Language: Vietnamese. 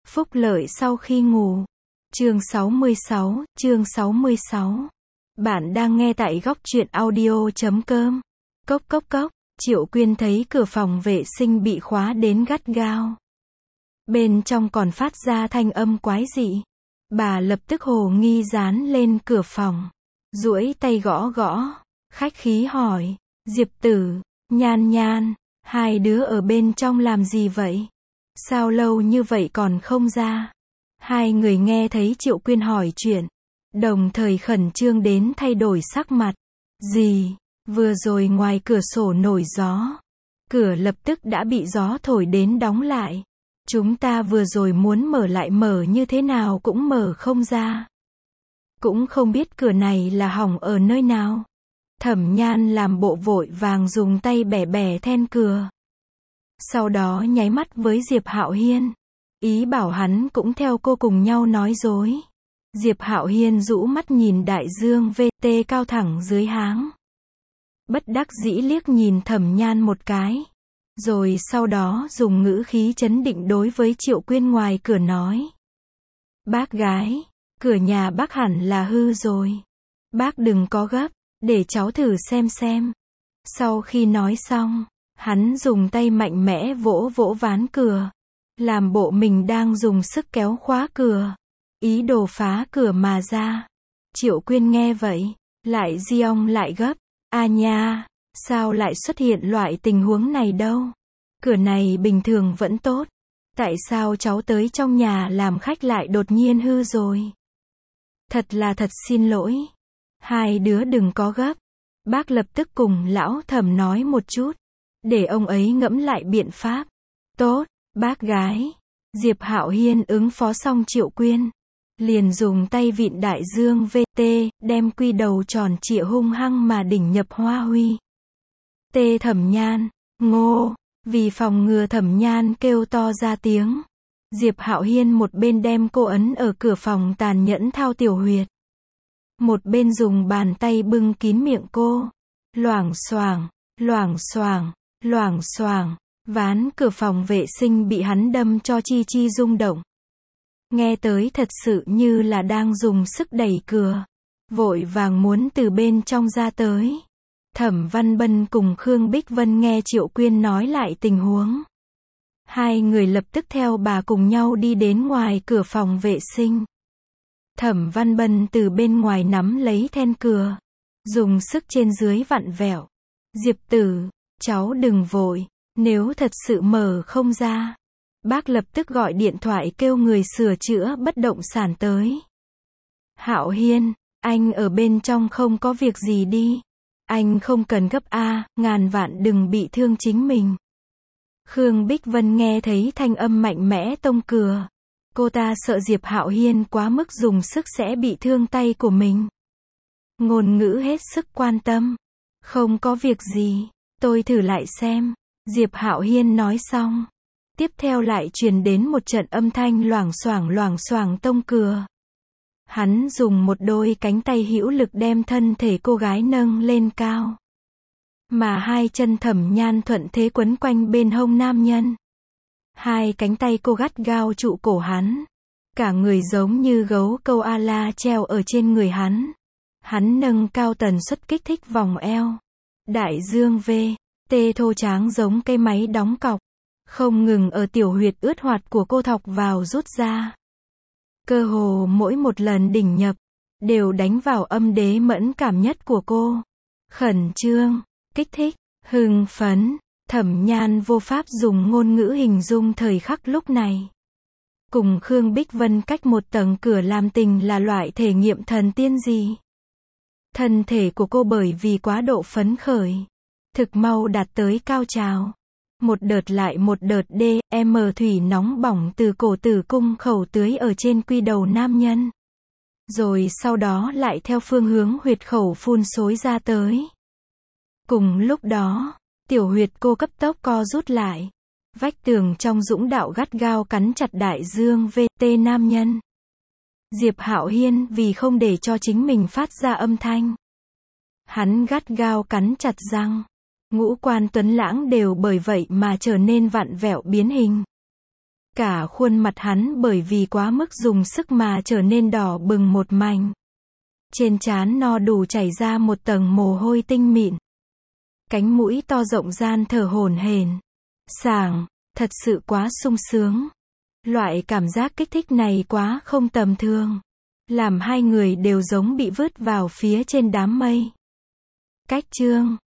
Phúc lợi sau khi ngủ. Chương 66. Bạn đang nghe tại góc truyện audio.com. Cốc cốc cốc, Triệu Quyên thấy cửa phòng vệ sinh bị khóa đến gắt gao. Bên trong còn phát ra thanh âm quái dị. Bà lập tức hồ nghi dán lên cửa phòng. Duỗi tay gõ gõ. Khách khí hỏi, Diệp Tử, Nhan Nhan, hai đứa ở bên trong làm gì vậy? Sao lâu như vậy còn không ra? Hai người nghe thấy Triệu Quyên hỏi chuyện, đồng thời khẩn trương đến thay đổi sắc mặt. Gì? Vừa rồi ngoài cửa sổ nổi gió. Cửa lập tức đã bị gió thổi đến đóng lại. Chúng ta vừa rồi muốn mở lại mở như thế nào cũng mở không ra. Cũng không biết cửa này là hỏng ở nơi nào. Thẩm Nhan làm bộ vội vàng dùng tay bẻ bẻ then cửa. Sau đó nháy mắt với Diệp Hạo Hiên. Ý bảo hắn cũng theo cô cùng nhau nói dối. Diệp Hạo Hiên rũ mắt nhìn đại dương VT cao thẳng dưới háng. Bất đắc dĩ liếc nhìn Thẩm Nhan một cái. Rồi sau đó dùng ngữ khí trấn định đối với Triệu Quyên ngoài cửa nói. Bác gái, cửa nhà bác hẳn là hư rồi. Bác đừng có gấp, để cháu thử xem. Sau khi nói xong, hắn dùng tay mạnh mẽ vỗ vỗ ván cửa. Làm bộ mình đang dùng sức kéo khóa cửa. Ý đồ phá cửa mà ra. Triệu Quyên nghe vậy, lại giong lại gấp. À nha, sao lại xuất hiện loại tình huống này đâu? Cửa này bình thường vẫn tốt. Tại sao cháu tới trong nhà làm khách lại đột nhiên hư rồi? Thật xin lỗi. Hai đứa đừng có gấp. Bác lập tức cùng lão Thẩm nói một chút. Để ông ấy ngẫm lại biện pháp. Tốt, bác gái. Diệp Hạo Hiên ứng phó xong Triệu Quyên. Liền dùng tay vịn đại dương VT, đem quy đầu tròn trịa hung hăng mà đỉnh nhập Hoa Huy. Thẩm Nhan, ngô, vì phòng ngừa Thẩm Nhan kêu to ra tiếng. Diệp Hạo Hiên một bên đem cô ấn ở cửa phòng tàn nhẫn thao tiểu huyệt. Một bên dùng bàn tay bưng kín miệng cô. Loảng xoảng, ván cửa phòng vệ sinh bị hắn đâm cho chi chi rung động. Nghe tới thật sự như là đang dùng sức đẩy cửa. Vội vàng muốn từ bên trong ra tới. Thẩm Văn Bân cùng Khương Bích Vân nghe Triệu Quyên nói lại tình huống. Hai người lập tức theo bà cùng nhau đi đến ngoài cửa phòng vệ sinh. Thẩm Văn Bân từ bên ngoài nắm lấy then cửa. Dùng sức trên dưới vặn vẹo. Diệp Tử, cháu đừng vội. Nếu thật sự mở không ra, bác lập tức gọi điện thoại kêu người sửa chữa bất động sản tới. Hạo Hiên, anh ở bên trong không có việc gì đi. Anh không cần gấp a, ngàn vạn đừng bị thương chính mình. Khương Bích Vân nghe thấy thanh âm mạnh mẽ tông cửa. Cô ta sợ Diệp Hạo Hiên quá mức dùng sức sẽ bị thương tay của mình. Ngôn ngữ hết sức quan tâm. Không có việc gì, tôi thử lại xem. Diệp Hạo Hiên nói xong. Tiếp theo lại truyền đến một trận âm thanh loảng xoảng tông cửa. Hắn dùng một đôi cánh tay hữu lực đem thân thể cô gái nâng lên cao. Mà hai chân Thẩm Nhan thuận thế quấn quanh bên hông nam nhân. Hai cánh tay cô gắt gao trụ cổ hắn. Cả người giống như gấu câu a-la treo ở trên người hắn. Hắn nâng cao tần suất kích thích vòng eo. Đại dương V.T thô tráng giống cây máy đóng cọc. Không ngừng ở tiểu huyệt ướt hoạt của cô thọc vào rút ra. Cơ hồ mỗi một lần đỉnh nhập, đều đánh vào âm đế mẫn cảm nhất của cô. Khẩn trương, kích thích, hưng phấn. Thẩm Nhan vô pháp dùng ngôn ngữ hình dung thời khắc lúc này. Cùng Khương Bích Vân cách một tầng cửa làm tình là loại thể nghiệm thần tiên gì? Thân thể của cô bởi vì quá độ phấn khởi, thực mau đạt tới cao trào. Một đợt lại một đợt DM thủy nóng bỏng từ cổ tử cung khẩu tưới ở trên quy đầu nam nhân. Rồi sau đó lại theo phương hướng huyệt khẩu phun xối ra tới. Cùng lúc đó, tiểu huyệt cô cấp tốc co rút lại. Vách tường trong dũng đạo gắt gao cắn chặt đại dương VT nam nhân. Diệp Hạo Hiên vì không để cho chính mình phát ra âm thanh. Hắn gắt gao cắn chặt răng. Ngũ quan tuấn lãng đều bởi vậy mà trở nên vặn vẹo biến hình. Cả khuôn mặt hắn bởi vì quá mức dùng sức mà trở nên đỏ bừng một mảnh. Trên trán no đủ chảy ra một tầng mồ hôi tinh mịn. Cánh mũi to rộng gian thở hổn hển. Sảng, thật sự quá sung sướng. Loại cảm giác kích thích này quá không tầm thường. Làm hai người đều giống bị vứt vào phía trên đám mây. Cách chương